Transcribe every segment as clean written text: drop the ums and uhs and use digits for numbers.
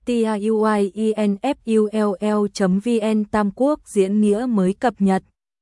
tiuinfull.vn Tam Quốc diễn nghĩa mới cập nhật.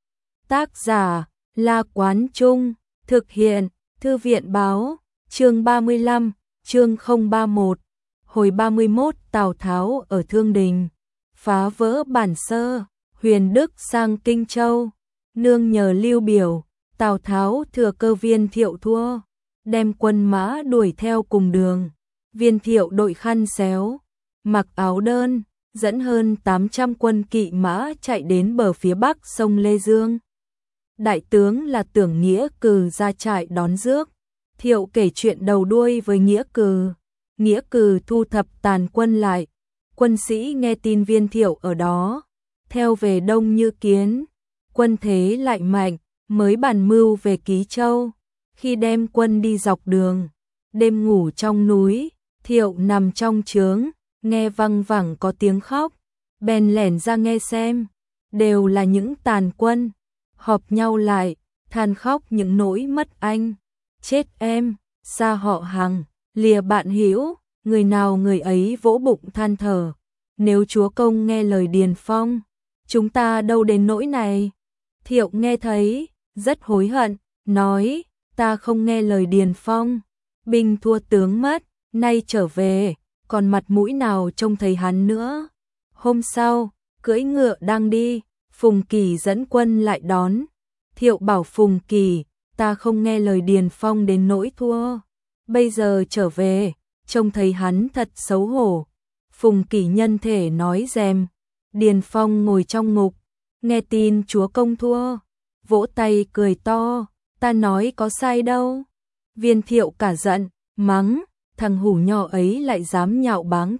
Tác giả La Quán Trung, thực hiện Thư viện Báo, chương 35, chương 031, hồi 31 Tào Tháo ở Thương Đình, phá vỡ Bản Sơ, Huyền Đức sang Kinh Châu, nương nhờ Lưu Biểu, Tào Tháo thừa cơ Viên Thiệu thua, đem quân mã đuổi theo cùng đường. Viên Thiệu đội khăn xéo, mặc áo đơn, dẫn hơn 800 quân kỵ mã chạy đến bờ phía bắc sông Lê Dương. Đại tướng là Tưởng Nghĩa Cừ ra trại đón rước. Thiệu kể chuyện đầu đuôi với Nghĩa Cừ. Nghĩa Cừ thu thập tàn quân lại. Quân sĩ nghe tin Viên Thiệu ở đó, theo về đông như kiến. Quân thế lại mạnh, mới bàn mưu về Ký Châu. Khi đem quân đi dọc đường, đêm ngủ trong núi, Thiệu nằm trong trướng, nghe văng vẳng có tiếng khóc, bèn lẻn ra nghe xem, đều là những tàn quân, họp nhau lại, than khóc những nỗi mất anh, chết em, xa họ hàng, lìa bạn hữu, người nào người ấy vỗ bụng than thở, nếu chúa công nghe lời Điền Phong, chúng ta đâu đến nỗi này. Thiệu nghe thấy, rất hối hận, nói, ta không nghe lời Điền Phong, binh thua tướng mất, nay trở về, còn mặt mũi nào trông thấy hắn nữa. Hôm sau, cưỡi ngựa đang đi, Phùng Kỳ dẫn quân lại đón. Thiệu bảo Phùng Kỳ, ta không nghe lời Điền Phong đến nỗi thua. Bây giờ trở về, trông thấy hắn thật xấu hổ. Phùng Kỳ nhân thể nói dèm. Điền Phong ngồi trong ngục, nghe tin chúa công thua, vỗ tay cười to, ta nói có sai đâu. Viên Thiệu cả giận, mắng, thằng hủ nho ấy lại dám nhạo báng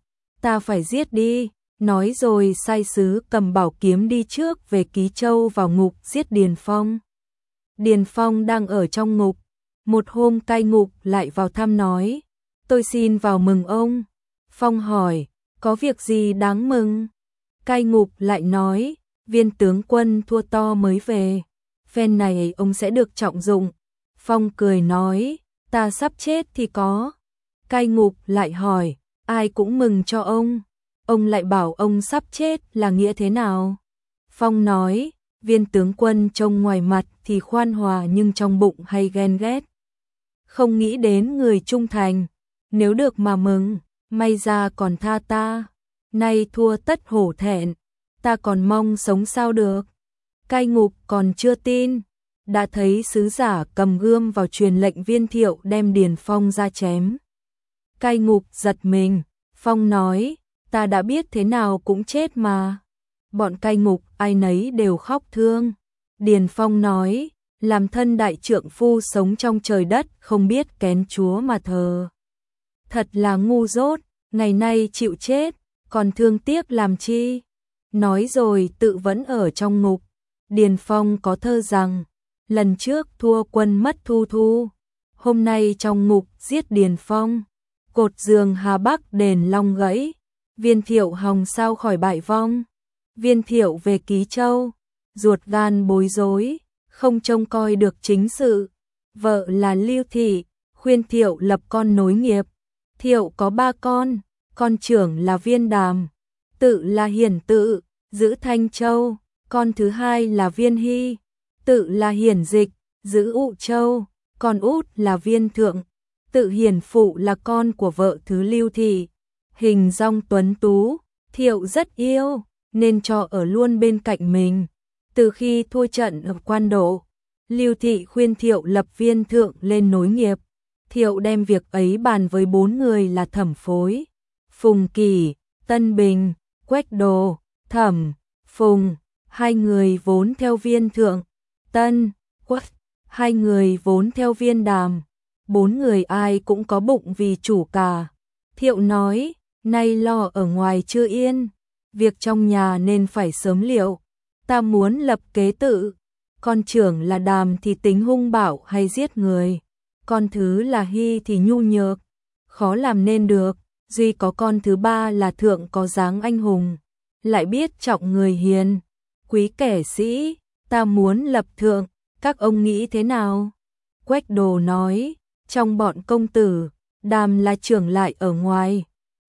ta phải giết đi, nói rồi sai sứ cầm bảo kiếm đi trước về Ký Châu vào ngục giết Điền Phong. Điền Phong đang ở trong ngục, một hôm cai ngục lại vào thăm nói, tôi xin vào mừng ông. Phong hỏi, có việc gì đáng mừng? Cai ngục lại nói, Viên tướng quân thua to mới về, phen này ông sẽ được trọng dụng. Phong cười nói, ta sắp chết thì có. Cai ngục lại hỏi, ai cũng mừng cho ông lại bảo ông sắp chết là nghĩa thế nào? Phong nói, Viên tướng quân trông ngoài mặt thì khoan hòa nhưng trong bụng hay ghen ghét. Không nghĩ đến người trung thành, nếu được mà mừng, may ra còn tha ta. Nay thua tất hổ thẹn, ta còn mong sống sao được. Cai ngục còn chưa tin, đã thấy sứ giả cầm gươm vào truyền lệnh Viên Thiệu đem Điền Phong ra chém. Cai ngục giật mình, Phong nói, ta đã biết thế nào cũng chết mà. Bọn cai ngục ai nấy đều khóc thương. Điền Phong nói, làm thân đại trượng phu sống trong trời đất không biết kén chúa mà thờ. Thật là ngu dốt, ngày nay chịu chết, còn thương tiếc làm chi. Nói rồi tự vẫn ở trong ngục. Điền Phong có thơ rằng, lần trước thua quân mất Thu Thu, hôm nay trong ngục giết Điền Phong. Cột giường Hà Bắc đền long gãy, Viên Thiệu hòng sao khỏi bại vong. Viên Thiệu về Ký Châu, ruột gan bối rối, không trông coi được chính sự. Vợ là Lưu Thị, khuyên Thiệu lập con nối nghiệp. Thiệu có 3 con trưởng là Viên Đàm, tự là Hiển Tự, giữ Thanh Châu, con thứ hai là Viên Hy, tự là Hiển Dịch, giữ Ụ Châu, con út là Viên Thượng, tự Hiển Phụ là con của vợ thứ Lưu Thị. Hình dong tuấn tú, Thiệu rất yêu, nên cho ở luôn bên cạnh mình. Từ khi thua trận ở Quan Độ, Lưu Thị khuyên Thiệu lập Viên Thượng lên nối nghiệp. Thiệu đem việc ấy bàn với 4 người là Thẩm Phối, Phùng Kỳ, Tân Bình, Quách Đồ, Thẩm, Phùng, 2 người vốn theo Viên Thượng, Tân, Quách, 2 người vốn theo Viên Đàm. 4 người ai cũng có bụng vì chủ cả. Thiệu nói, nay lo ở ngoài chưa yên, việc trong nhà nên phải sớm liệu. Ta muốn lập kế tự, con trưởng là Đàm thì tính hung bạo hay giết người, con thứ là Hy thì nhu nhược, khó làm nên được, duy có con thứ 3 là Thượng có dáng anh hùng, lại biết trọng người hiền, quý kẻ sĩ, ta muốn lập Thượng, các ông nghĩ thế nào? Quách Đồ nói, trong bọn công tử, Đàm là trưởng lại ở ngoài,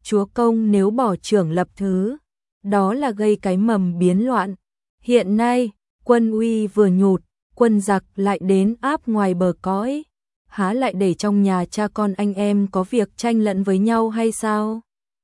chúa công nếu bỏ trưởng lập thứ, đó là gây cái mầm biến loạn. Hiện nay, quân uy vừa nhụt, quân giặc lại đến áp ngoài bờ cõi, há lại để trong nhà cha con anh em có việc tranh lẫn với nhau hay sao?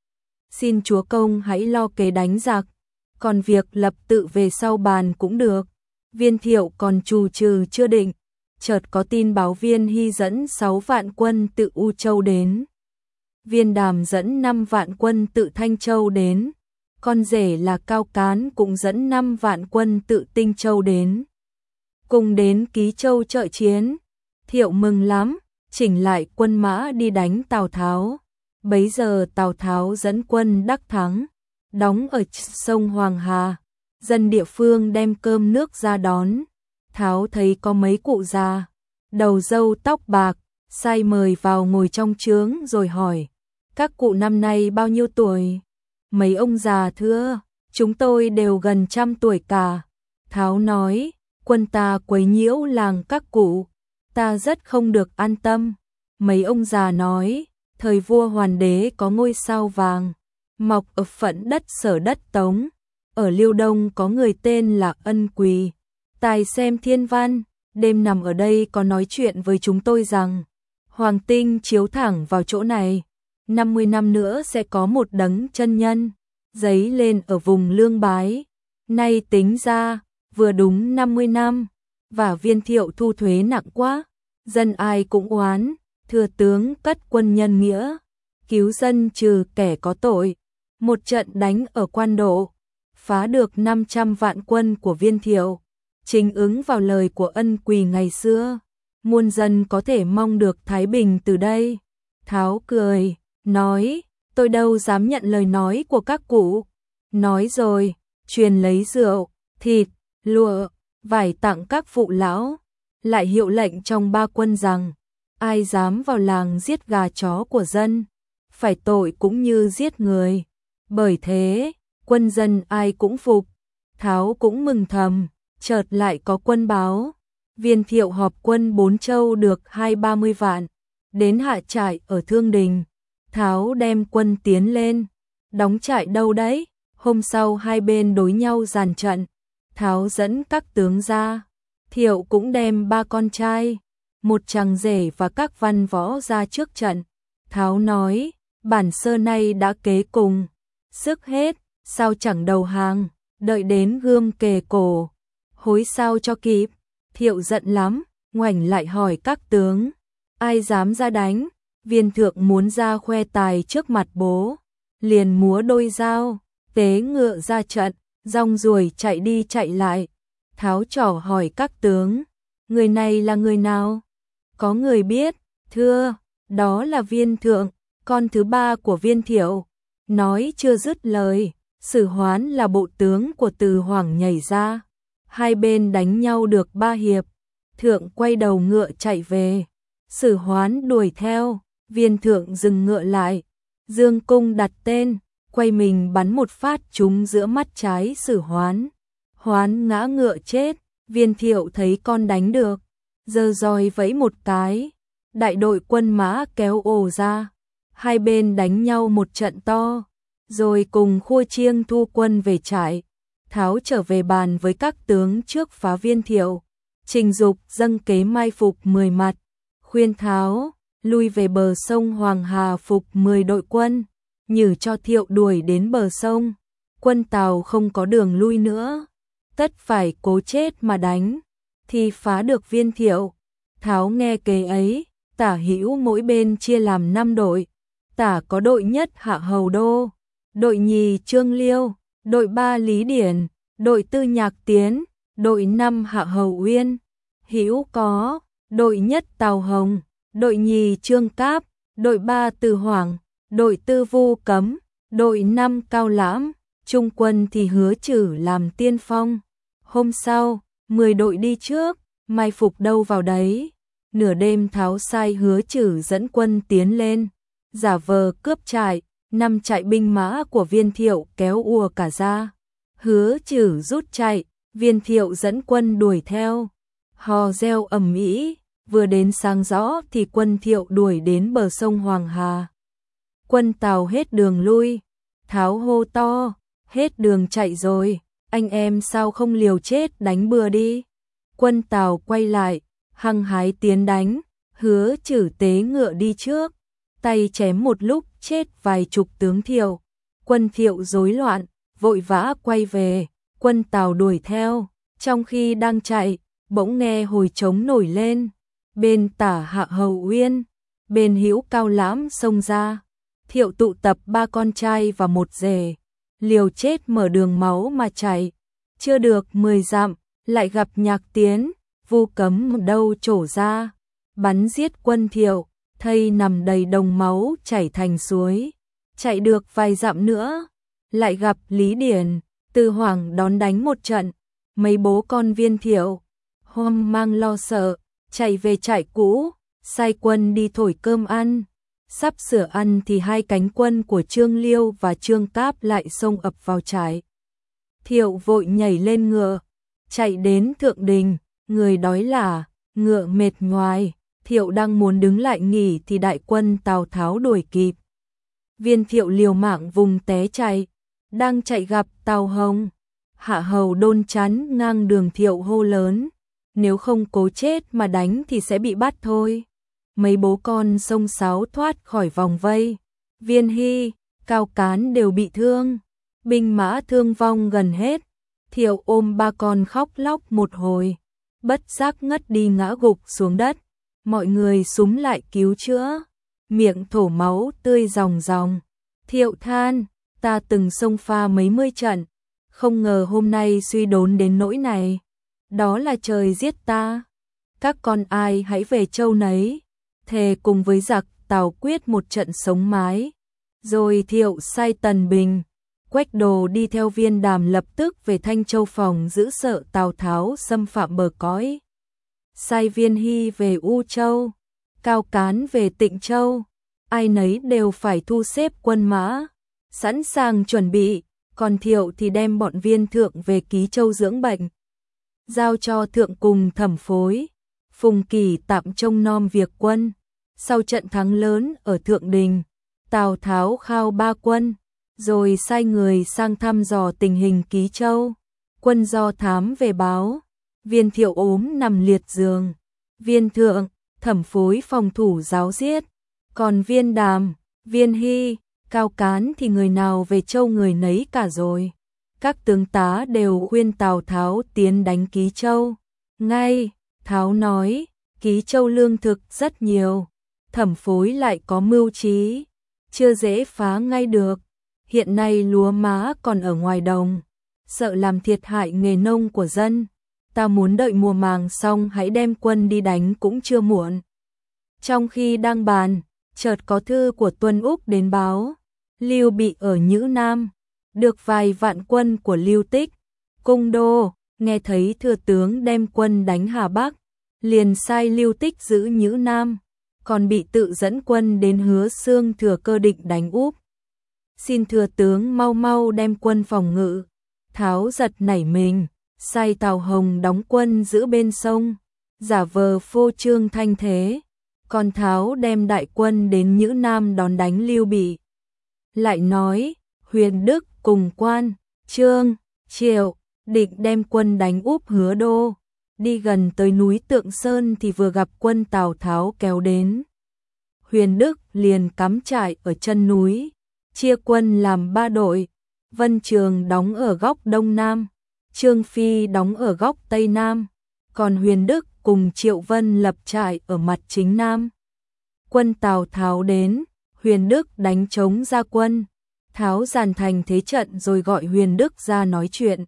Xin chúa công hãy lo kế đánh giặc, còn việc lập tự về sau bàn cũng được. Viên Thiệu còn trù trừ chưa định, chợt có tin báo Viên Hy dẫn 6 vạn quân tự U Châu đến. Viên Đàm dẫn 5 vạn quân tự Thanh Châu đến, con rể là Cao Cán cũng dẫn 5 vạn quân tự Tinh Châu đến. Cùng đến Ký Châu trợ chiến. Thiệu mừng lắm, chỉnh lại quân mã đi đánh Tào Tháo. Bấy giờ Tào Tháo dẫn quân đắc thắng, đóng ở sông Hoàng Hà. Dân địa phương đem cơm nước ra đón. Tháo thấy có mấy cụ già, đầu râu tóc bạc, sai mời vào ngồi trong trướng rồi hỏi: các cụ năm nay bao nhiêu tuổi? Mấy ông già thưa: chúng tôi đều gần 100 tuổi cả. Tháo nói: quân ta quấy nhiễu làng các cụ, ta rất không được an tâm. Mấy ông già nói: thời vua Hoàn Đế có ngôi sao vàng, mọc ở phận đất Sở đất Tống. Ở Liêu Đông có người tên là Ân Quỳ, tài xem thiên văn, đêm nằm ở đây có nói chuyện với chúng tôi rằng Hoàng tinh chiếu thẳng vào chỗ này, 50 năm nữa sẽ có một đấng chân nhân giấy lên ở vùng Lương Bái. Nay tính ra vừa đúng 50 năm, và Viên Thiệu thu thuế nặng quá, dân ai cũng oán. Thừa tướng cất quân nhân nghĩa, cứu dân trừ kẻ có tội. Một trận đánh ở Quan Độ, phá được 500 vạn quân của Viên Thiệu, chính ứng vào lời của Ân Quỳ ngày xưa. Muôn dân có thể mong được thái bình từ đây. Tháo cười, nói: tôi đâu dám nhận lời nói của các cụ. Nói rồi, truyền lấy rượu, thịt, lụa, vải tặng các phụ lão, lại hiệu lệnh trong 3 quân rằng ai dám vào làng giết gà chó của dân, phải tội cũng như giết người. Bởi thế, quân dân ai cũng phục. Tháo cũng mừng thầm, chợt lại có quân báo. Viên Thiệu họp quân 4 châu được 20-30 vạn, đến hạ trại ở Thương Đình. Tháo đem quân tiến lên, đóng trại đâu đấy. Hôm sau hai bên đối nhau dàn trận, Tháo dẫn các tướng ra. Thiệu cũng đem 3 con trai, một chàng rể và các văn võ ra trước trận. Tháo nói: bản sơ nay đã kế cùng, sức hết, sao chẳng đầu hàng, đợi đến gươm kề cổ, hối sao cho kịp. Thiệu giận lắm, ngoảnh lại hỏi các tướng: ai dám ra đánh? Viên Thượng muốn ra khoe tài trước mặt bố, liền múa đôi dao, tế ngựa ra trận, rong ruổi chạy đi chạy lại. Tháo trỏ hỏi các tướng: người này là người nào? Có người biết, thưa, đó là Viên Thượng, con thứ 3 của Viên Thiệu. Nói chưa dứt lời, Sử Hoán là bộ tướng của Từ Hoảng nhảy ra. Hai bên đánh nhau được 3 hiệp, Thượng quay đầu ngựa chạy về. Sử Hoán đuổi theo, Viên Thượng dừng ngựa lại, dương cung đặt tên, quay mình bắn một phát trúng giữa mắt trái Sử Hoán. Hoán ngã ngựa chết. Viên Thiệu thấy con đánh được, giơ roi vẫy một cái, đại đội quân mã kéo ồ ra. Hai bên đánh nhau một trận to, rồi cùng khua chiêng thu quân về trại. Tháo trở về bàn với các tướng trước phá Viên Thiệu, trình dục dâng kế mai phục 10 mặt, khuyên Tháo lui về bờ sông Hoàng Hà phục 10 đội quân, nhử cho Thiệu đuổi đến bờ sông. Quân Tào không có đường lui nữa, tất phải cố chết mà đánh, thì phá được Viên Thiệu. Tháo nghe kế ấy, tả hữu mỗi bên chia làm 5 đội. Tả có đội nhất Hạ Hầu Đô, đội nhì Trương Liêu, đội 3 Lý Điển, đội 4 Nhạc Tiến, đội 5 Hạ Hầu Uyên. Hữu có đội nhất Tào Hồng, đội nhì Trương Cáp, đội 3 Từ Hoảng, đội 4 Vu Cấm, đội 5 Cao Lãm. Trung quân thì Hứa Chử làm tiên phong. Hôm sau, 10 đội đi trước, mai phục đâu vào đấy. Nửa đêm Tháo sai Hứa Chử dẫn quân tiến lên, giả vờ cướp trại. 5 trại binh mã của Viên Thiệu kéo ùa cả ra. Hứa Chử rút chạy, Viên Thiệu dẫn quân đuổi theo. Hò reo ầm ĩ, vừa đến sáng rõ thì quân Thiệu đuổi đến bờ sông Hoàng Hà. Quân Tào hết đường lui. Tháo hô to, hết đường chạy rồi, anh em sao không liều chết đánh bừa đi. Quân Tào quay lại, hăng hái tiến đánh, Hứa Trử tế ngựa đi trước, tay chém một lúc chết vài chục tướng Thiệu. Quân Thiệu rối loạn, vội vã quay về, quân Tào đuổi theo, trong khi đang chạy, bỗng nghe hồi trống nổi lên, bên tả Hạ Hầu Uyên, bên hữu Cao Lãm xông ra. Thiệu tụ tập 3 con trai và một rể, liều chết mở đường máu mà chạy, chưa được 10 dặm, lại gặp Nhạc Tiến, Vu Cấm đâu trổ ra, bắn giết quân Thiệu, thây nằm đầy đồng máu chảy thành suối. Chạy được vài dặm nữa, lại gặp Lý Điển, Từ Hoảng đón đánh một trận, mấy bố con Viên Thiệu hoang mang lo sợ, chạy về trại cũ, sai quân đi thổi cơm ăn. Sắp sửa ăn thì hai cánh quân của Trương Liêu và Trương Cáp lại xông ập vào trại. Thiệu vội nhảy lên ngựa, chạy đến thượng đình, người đói lả, ngựa mệt nhoài. Thiệu đang muốn đứng lại nghỉ thì đại quân Tào Tháo đuổi kịp. Viên Thiệu liều mạng vùng té chạy, đang chạy gặp Tào Hồng. Hạ Hầu Đôn chắn ngang đường Thiệu hô lớn, nếu không cố chết mà đánh thì sẽ bị bắt thôi. Mấy bố con xông xáo thoát khỏi vòng vây, Viên Hy, Cao Cán đều bị thương, binh mã thương vong gần hết. Thiệu ôm 3 con khóc lóc một hồi, bất giác ngất đi ngã gục xuống đất. Mọi người xúm lại cứu chữa, miệng thổ máu tươi ròng ròng. Thiệu than, ta từng xông pha mấy mươi trận, không ngờ hôm nay suy đốn đến nỗi này. Đó là trời giết ta. Các con ai hãy về châu nấy, thề cùng với giặc Tào quyết một trận sống mái. Rồi Thiệu sai Tần Bình, Quách Đồ đi theo Viên Đàm lập tức về Thanh Châu phòng giữ sợ Tào Tháo xâm phạm bờ cõi. Sai Viên Hy về U Châu, Cao Cán về Tịnh Châu, ai nấy đều phải thu xếp quân mã, sẵn sàng chuẩn bị, còn Thiệu thì đem bọn Viên Thượng về Ký Châu dưỡng bệnh. Giao cho Thượng cùng thẩm phối, Phùng Kỳ tạm trông nom việc quân. Sau trận thắng lớn ở Thượng Đình, Tào Tháo khao 3 quân, rồi sai người sang thăm dò tình hình Ký Châu. Quân do thám về báo, Viên Thiệu ốm nằm liệt giường, Viên Thượng, thẩm phối phòng thủ giáo giết, còn Viên Đàm, Viên Hy, Cao Cán thì người nào về châu người nấy cả rồi. Các tướng tá đều khuyên Tào Tháo tiến đánh Ký Châu. Ngay, Tháo nói, Ký Châu lương thực rất nhiều, thẩm phối lại có mưu trí, chưa dễ phá ngay được. Hiện nay lúa má còn ở ngoài đồng, sợ làm thiệt hại nghề nông của dân. Ta muốn đợi mùa màng xong hãy đem quân đi đánh cũng chưa muộn. Trong khi đang bàn, chợt có thư của Tuân Úc đến báo, Lưu Bị ở Nhữ Nam, được vài vạn quân của Lưu Tích, Cung Đô, nghe thấy thừa tướng đem quân đánh Hà Bắc, liền sai Lưu Tích giữ Nhữ Nam, còn bị tự dẫn quân đến Hứa Xương thừa cơ định đánh úp. Xin thừa tướng mau mau đem quân phòng ngự. Tháo giật nảy mình, sai Tào Hồng đóng quân giữ bên sông, giả vờ phô trương thanh thế, còn Tháo đem đại quân đến Nhữ Nam đón đánh Lưu Bị. Lại nói, Huyền Đức cùng Quan, Trương, Triệu, định đem quân đánh úp Hứa Đô, đi gần tới núi Tượng Sơn thì vừa gặp quân Tào Tháo kéo đến. Huyền Đức liền cắm trại ở chân núi, chia quân làm 3 đội, Vân Trường đóng ở góc Đông Nam, Trương Phi đóng ở góc Tây Nam, còn Huyền Đức cùng Triệu Vân lập trại ở mặt chính Nam. Quân Tào Tháo đến, Huyền Đức đánh trống ra quân, Tháo dàn thành thế trận rồi gọi Huyền Đức ra nói chuyện.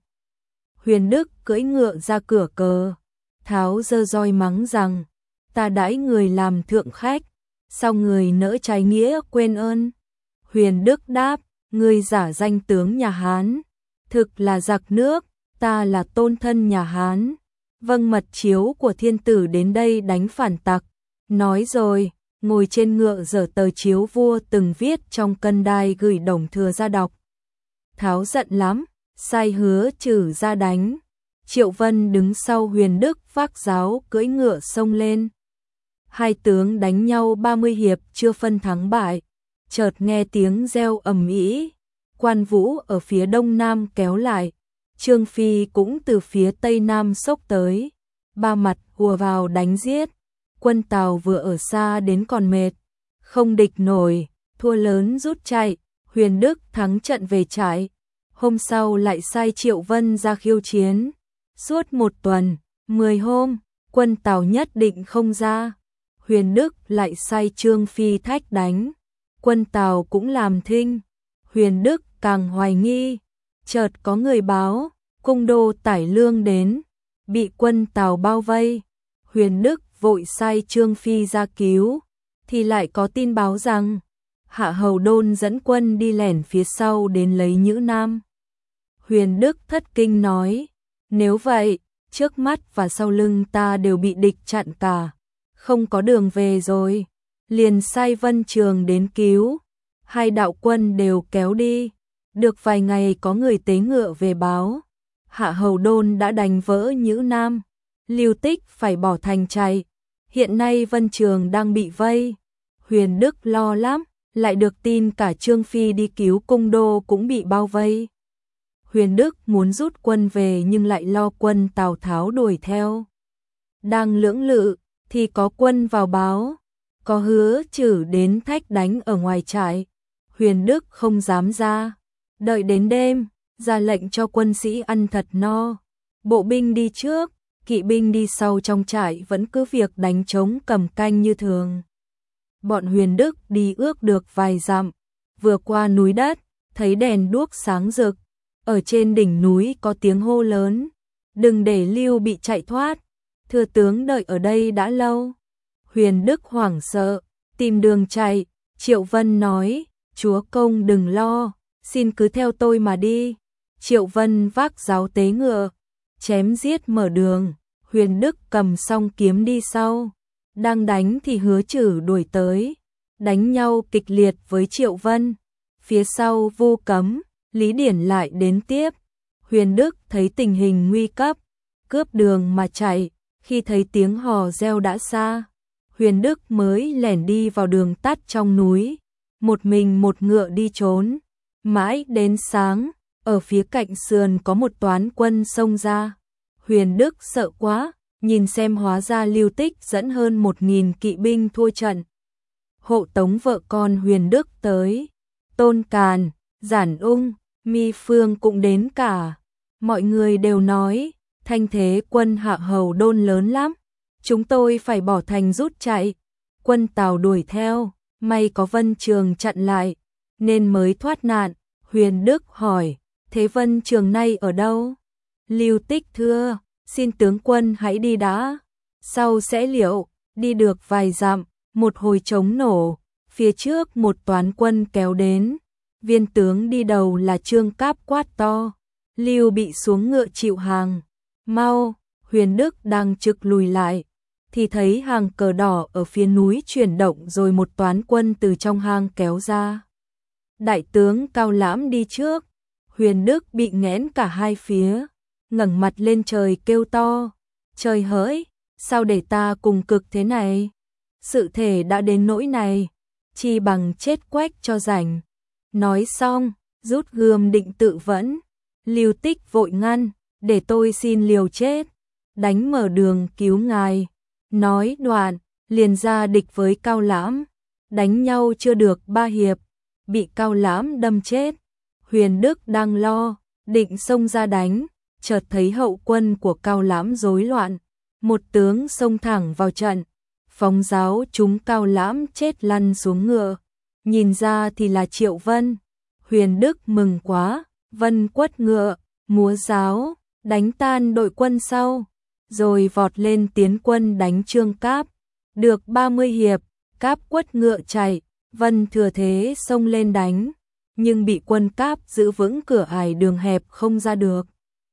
Huyền Đức cưỡi ngựa ra cửa cờ, Tháo giơ roi mắng rằng, ta đãi người làm thượng khách, sao người nỡ trái nghĩa quên ơn. Huyền Đức đáp, ngươi giả danh tướng nhà Hán, thực là giặc nước, ta là tôn thân nhà Hán, vâng mật chiếu của thiên tử đến đây đánh phản tặc. Nói rồi, ngồi trên ngựa giở tờ chiếu vua từng viết trong cân đai gửi Đồng Thừa ra đọc. Tháo giận lắm, sai Hứa Trử ra đánh. Triệu Vân đứng sau Huyền Đức vác giáo cưỡi ngựa xông lên. Hai tướng đánh nhau 30 hiệp chưa phân thắng bại. chợt nghe tiếng reo ầm ĩ, Quan Vũ ở phía đông nam kéo lại, Trương Phi cũng từ phía tây nam xốc tới, ba mặt hùa vào đánh giết. Quân Tào vừa ở xa đến còn mệt, không địch nổi, thua lớn rút chạy, Huyền Đức thắng trận về trại. Hôm sau lại sai Triệu Vân ra khiêu chiến. Suốt 1 tuần, 10 hôm, quân Tào nhất định không ra. Huyền Đức lại sai Trương Phi thách đánh. Quân Tào cũng làm thinh. Huyền Đức càng hoài nghi. Chợt có người báo, cung đô Tải Lương đến, bị quân Tào bao vây. Huyền Đức vội sai Trương Phi ra cứu, thì lại có tin báo rằng Hạ Hầu Đôn dẫn quân đi lẻn phía sau đến lấy Nhữ Nam. Huyền Đức thất kinh nói, nếu vậy, trước mắt và sau lưng ta đều bị địch chặn cả, không có đường về rồi. Liền sai Vân Trường đến cứu, 2 đạo quân đều kéo đi. Được vài ngày có người tế ngựa về báo, Hạ Hầu Đôn đã đánh vỡ Nhữ Nam, Lưu Tích phải bỏ thành chạy. Hiện nay Vân Trường đang bị vây. Huyền Đức lo lắm, lại được tin cả Trương Phi đi cứu cung đô cũng bị bao vây. Huyền Đức muốn rút quân về nhưng lại lo quân Tào Tháo đuổi theo. Đang lưỡng lự thì có quân vào báo, có Hứa Trử đến thách đánh ở ngoài trại. Huyền Đức không dám ra, đợi đến đêm, ra lệnh cho quân sĩ ăn thật no. Bộ binh đi trước, kỵ binh đi sau trong trại vẫn cứ việc đánh trống cầm canh như thường. Bọn Huyền Đức đi ước được vài dặm, vừa qua núi đất, thấy đèn đuốc sáng rực. Ở trên đỉnh núi có tiếng hô lớn, đừng để Lưu Bị chạy thoát, thừa tướng đợi ở đây đã lâu. Huyền Đức hoảng sợ, tìm đường chạy. Triệu Vân nói, chúa công đừng lo, xin cứ theo tôi mà đi. Triệu Vân vác giáo tế ngựa, chém giết mở đường. Huyền Đức cầm song kiếm đi sau, đang đánh thì Hứa Trử đuổi tới, đánh nhau kịch liệt với Triệu Vân. Phía sau Vu Cấm, Lý Điển lại đến tiếp. Huyền Đức thấy tình hình nguy cấp, cướp đường mà chạy. Khi thấy tiếng hò reo đã xa, Huyền Đức mới lẻn đi vào đường tắt trong núi, một mình một ngựa đi trốn. Mãi đến sáng, ở phía cạnh sườn có một toán quân xông ra. Huyền Đức sợ quá, nhìn xem hóa ra Lưu Tích dẫn hơn 1000 kỵ binh thua trận. Hộ tống vợ con Huyền Đức tới, Tôn Càn, Giản Ung, Mi Phương cũng đến cả. Mọi người đều nói, thanh thế quân Hạ Hầu Đôn lớn lắm, chúng tôi phải bỏ thành rút chạy. Quân Tào đuổi theo, may có Vân Trường chặn lại, nên mới thoát nạn. Huyền Đức hỏi, thế Vân Trường nay ở đâu? Lưu Tích thưa, xin tướng quân hãy đi đã, sau sẽ liệu. Đi được vài dặm, một hồi trống nổ, phía trước một toán quân kéo đến. Viên tướng đi đầu là Trương Cáp quát to, Lưu Bị xuống ngựa chịu hàng, mau. Huyền Đức đang trực lùi lại, thì thấy hàng cờ đỏ ở phía núi chuyển động rồi một toán quân từ trong hang kéo ra. Đại tướng Cao Lãm đi trước, Huyền Đức bị nghẽn cả hai phía, ngẩng mặt lên trời kêu to, trời hỡi, sao để ta cùng cực thế này? Sự thể đã đến nỗi này, chi bằng chết quách cho rảnh. Nói xong, rút gươm định tự vẫn. Lưu Tích vội ngăn, để tôi xin liều chết, đánh mở đường cứu ngài. Nói đoạn, liền ra địch với Cao Lãm, đánh nhau chưa được 3 hiệp, bị Cao Lãm đâm chết. Huyền Đức đang lo, định xông ra đánh, chợt thấy hậu quân của Cao Lãm rối loạn, một tướng xông thẳng vào trận, phóng giáo trúng Cao Lãm chết lăn xuống ngựa. Nhìn ra thì là Triệu Vân. Huyền Đức mừng quá, Vân quất ngựa, múa giáo, đánh tan đội quân sau, rồi vọt lên tiến quân đánh Trương Cáp. Được 30 hiệp, Cáp quất ngựa chạy, Vân thừa thế xông lên đánh, nhưng bị quân Cáp giữ vững cửa ải đường hẹp không ra được.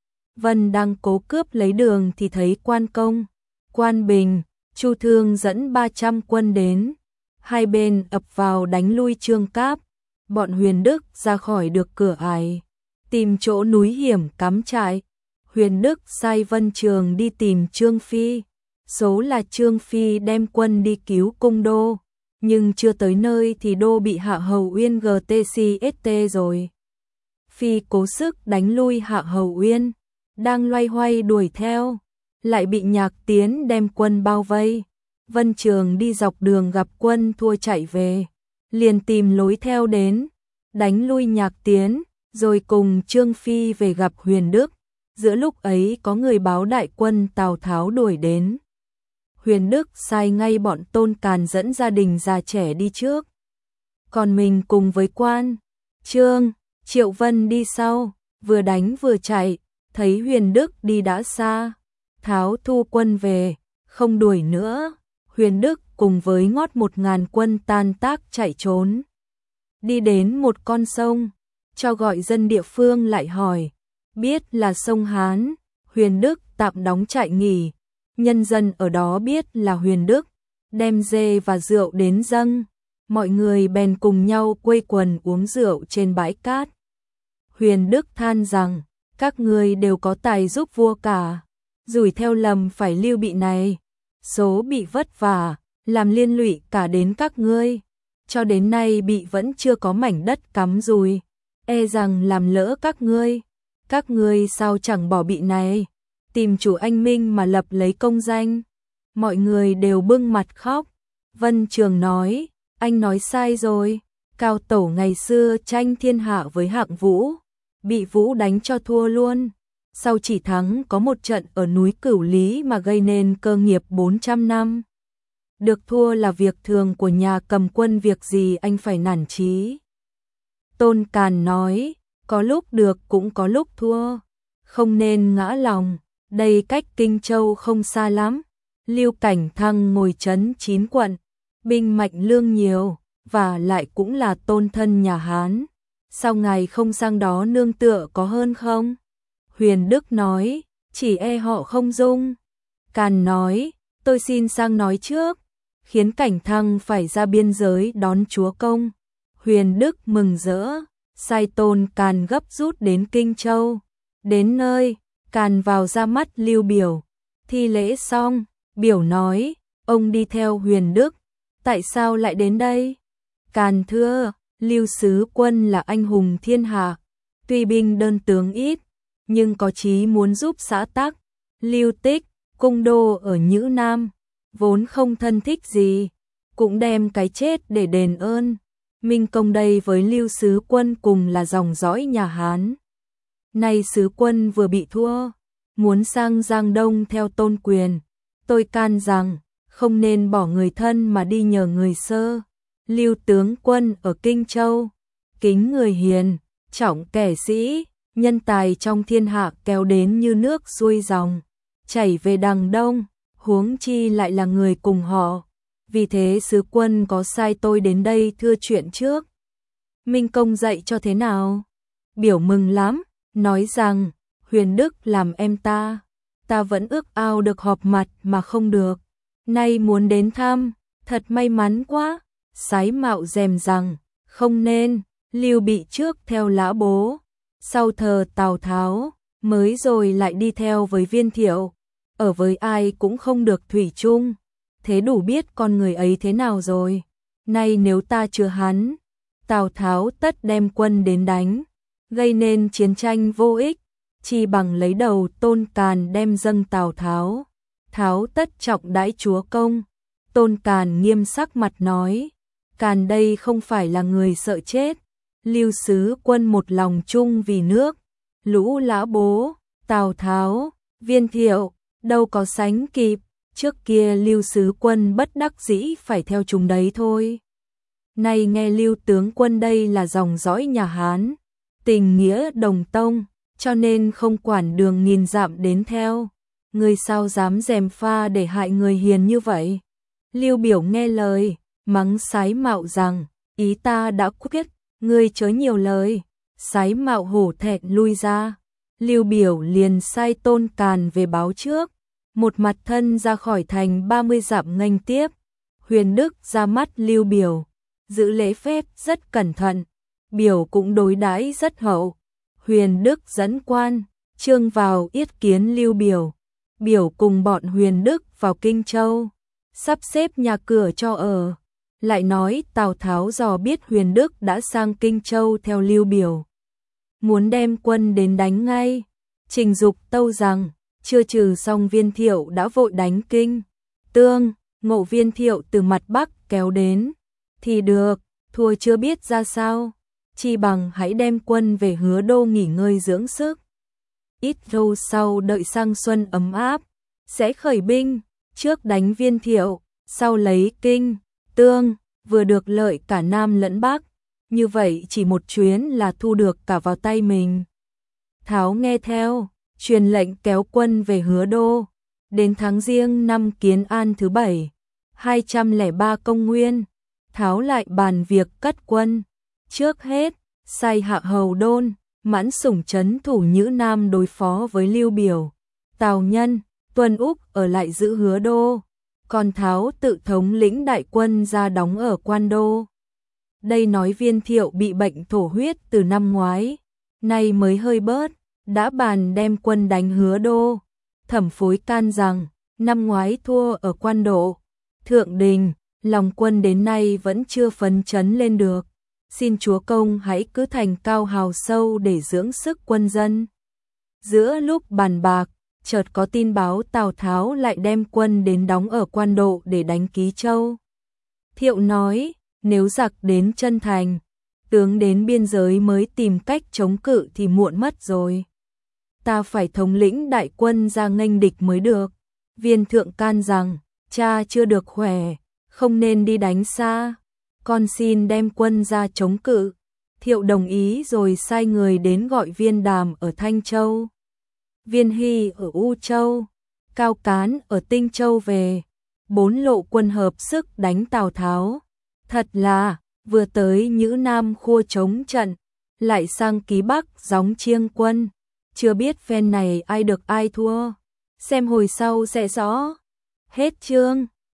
Vân đang cố cướp lấy đường thì thấy Quan Công, Quan Bình, Chu Thương dẫn 300 quân đến. Hai bên ập vào đánh lui Trương Cáp. Bọn Huyền Đức ra khỏi được cửa ải, tìm chỗ núi hiểm cắm trại. Huyền Đức sai Vân Trường đi tìm Trương Phi, số là Trương Phi đem quân đi cứu cung đô. nhưng chưa tới nơi thì đô bị Hạ Hầu Uyên GTCST rồi. Phi cố sức đánh lui Hạ Hầu Uyên, đang loay hoay đuổi theo, lại bị Nhạc Tiến đem quân bao vây. Vân Trường đi dọc đường gặp quân thua chạy về, liền tìm lối theo đến, đánh lui Nhạc Tiến, rồi cùng Trương Phi về gặp Huyền Đức. Giữa lúc ấy có người báo đại quân Tào Tháo đuổi đến. Huyền Đức sai ngay bọn Tôn Càn dẫn gia đình già trẻ đi trước, còn mình cùng với Quan, Trương, Triệu Vân đi sau, vừa đánh vừa chạy, thấy Huyền Đức đi đã xa, Tháo thu quân về, không đuổi nữa. Huyền Đức cùng với ngót 1000 quân tan tác chạy trốn. Đi đến một con sông, cho gọi dân địa phương lại hỏi, biết là sông Hán. Huyền Đức tạm đóng trại nghỉ, nhân dân ở đó biết là Huyền Đức, đem dê và rượu đến dâng, mọi người bèn cùng nhau quây quần uống rượu trên bãi cát. Huyền Đức than rằng, các ngươi đều có tài giúp vua cả, rủi theo lầm phải Lưu Bị này, số bị vất vả, làm liên lụy cả đến các ngươi, cho đến nay Bị vẫn chưa có mảnh đất cắm rùi, e rằng làm lỡ các ngươi sao chẳng bỏ Bị này, tìm chủ anh minh mà lập lấy công danh. Mọi người đều bưng mặt khóc. Vân Trường nói, anh nói sai rồi, Cao Tổ ngày xưa tranh thiên hạ với Hạng Vũ, bị Vũ đánh cho thua luôn. Sau chỉ thắng có một trận ở núi Cửu Lý mà gây nên cơ nghiệp 400 năm. Được thua là việc thường của nhà cầm quân, việc gì anh phải nản chí. Tôn Càn nói, có lúc được cũng có lúc thua, không nên ngã lòng, đây cách Kinh Châu không xa lắm. Lưu Cảnh Thăng ngồi trấn 9 quận, binh mạnh lương nhiều, và lại cũng là tôn thân nhà Hán. Sao ngài không sang đó nương tựa có hơn không? Huyền Đức nói, chỉ e họ không dung. Càn nói, tôi xin sang nói trước, khiến Cảnh Thăng phải ra biên giới đón chúa công. Huyền Đức mừng rỡ, sai Tôn Càn gấp rút đến Kinh Châu. Đến nơi, Càn vào ra mắt Lưu Biểu, thi lễ xong, Biểu nói, ông đi theo Huyền Đức, tại sao lại đến đây? Càn thưa, Lưu Sứ Quân là anh hùng thiên hạ, tuy binh đơn tướng ít, nhưng có chí muốn giúp xã tắc. Lưu Tích, cung đô ở Nhữ Nam, vốn không thân thích gì, cũng đem cái chết để đền ơn. Minh công đây với Lưu Sứ Quân cùng là dòng dõi nhà Hán. Nay Sứ Quân vừa bị thua, muốn sang Giang Đông theo Tôn Quyền. Tôi can rằng, không nên bỏ người thân mà đi nhờ người sơ. Lưu tướng quân ở Kinh Châu, kính người hiền, trọng kẻ sĩ, nhân tài trong thiên hạ kéo đến như nước xuôi dòng, chảy về đằng đông, huống chi lại là người cùng họ. Vì thế Sứ Quân có sai tôi đến đây thưa chuyện trước. Minh công dạy cho thế nào? Biểu mừng lắm, nói rằng, Huyền Đức làm em ta vẫn ước ao được họp mặt mà không được. Nay muốn đến thăm, thật may mắn quá. Sái Mạo dèm rằng, không nên, Lưu Bị trước theo Lã Bố, sau thờ Tào Tháo, mới rồi lại đi theo với Viên Thiệu, ở với ai cũng không được thủy chung, thế đủ biết con người ấy thế nào rồi. Nay nếu ta chứa hắn, Tào Tháo tất đem quân đến đánh, gây nên chiến tranh vô ích, chi bằng lấy đầu Tôn Càn đem dâng Tào Tháo. Tháo tất trọng đãi chúa công. Tôn Càn nghiêm sắc mặt nói, Càn đây không phải là người sợ chết. Lưu Sứ Quân một lòng chung vì nước, lũ Lã Bố, Tào Tháo, Viên Thiệu, đâu có sánh kịp. Trước kia Lưu Sứ Quân bất đắc dĩ phải theo chúng đấy thôi. Nay nghe Lưu tướng quân đây là dòng dõi nhà Hán, tình nghĩa đồng tông, cho nên không quản đường nghìn dặm đến theo. Người sao dám gièm pha để hại người hiền như vậy? Lưu Biểu nghe lời, mắng Sái Mạo rằng, ý ta đã quyết, ngươi chớ nhiều lời. Sái Mạo hổ thẹn lui ra. Lưu Biểu liền sai Tôn Càn về báo trước, một mặt thân ra khỏi thành 30 dặm nghênh tiếp. Huyền Đức ra mắt Lưu Biểu, giữ lễ phép rất cẩn thận, Biểu cũng đối đãi rất hậu. Huyền Đức dẫn Quan, Trương vào yết kiến Lưu Biểu. Biểu cùng bọn Huyền Đức vào Kinh Châu, sắp xếp nhà cửa cho ở. lại nói Tào Tháo dò biết Huyền Đức đã sang Kinh Châu theo Lưu Biểu, muốn đem quân đến đánh ngay. Trình Dục tâu rằng, chưa trừ xong Viên Thiệu đã vội đánh Kinh Tương, ngộ Viên Thiệu từ mặt Bắc kéo đến, thì được, thua chưa biết ra sao, chi bằng hãy đem quân về Hứa Đô nghỉ ngơi dưỡng sức. Ít lâu sau đợi sang xuân ấm áp, sẽ khởi binh, trước đánh Viên Thiệu, sau lấy Kinh Tương, vừa được lợi cả Nam lẫn Bắc, như vậy chỉ một chuyến là thu được cả vào tay mình. Tháo nghe theo, truyền lệnh kéo quân về Hứa Đô. Đến tháng Giêng năm Kiến An thứ 7, 203 công nguyên, Tháo lại bàn việc cắt quân. Trước hết, sai Hạ Hầu Đôn, Mãn Sủng trấn thủ Nhữ Nam đối phó với Lưu Biểu, Tào Nhân, Tuân Úc ở lại giữ Hứa Đô, còn Tháo tự thống lĩnh đại quân ra đóng ở Quan Đô. Đây nói Viên Thiệu bị bệnh thổ huyết từ năm ngoái, nay mới hơi bớt, đã bàn đem quân đánh Hứa Đô. Thẩm Phối can rằng, năm ngoái thua ở Quan Độ, Thượng Đình, lòng quân đến nay vẫn chưa phấn chấn lên được. Xin chúa công hãy cứ thành cao hào sâu để dưỡng sức quân dân. Giữa lúc bàn bạc, chợt có tin báo Tào Tháo lại đem quân đến đóng ở Quan Độ để đánh Ký Châu. Thiệu nói, nếu giặc đến chân thành, tướng đến biên giới mới tìm cách chống cự thì muộn mất rồi. Ta phải thống lĩnh đại quân ra nghênh địch mới được. Viên Thượng can rằng, cha chưa được khỏe, không nên đi đánh xa, con xin đem quân ra chống cự. Thiệu đồng ý rồi sai người đến gọi Viên Đàm ở Thanh Châu, Viên Hy ở U Châu, Cao Cán ở Tinh Châu về. 4 lộ quân hợp sức đánh Tào Tháo. Thật là, vừa tới Nhữ Nam khua chống trận, lại sang Ký Bắc gióng chiêng quân. Chưa biết phen này ai được ai thua, xem hồi sau sẽ rõ. Hết chương.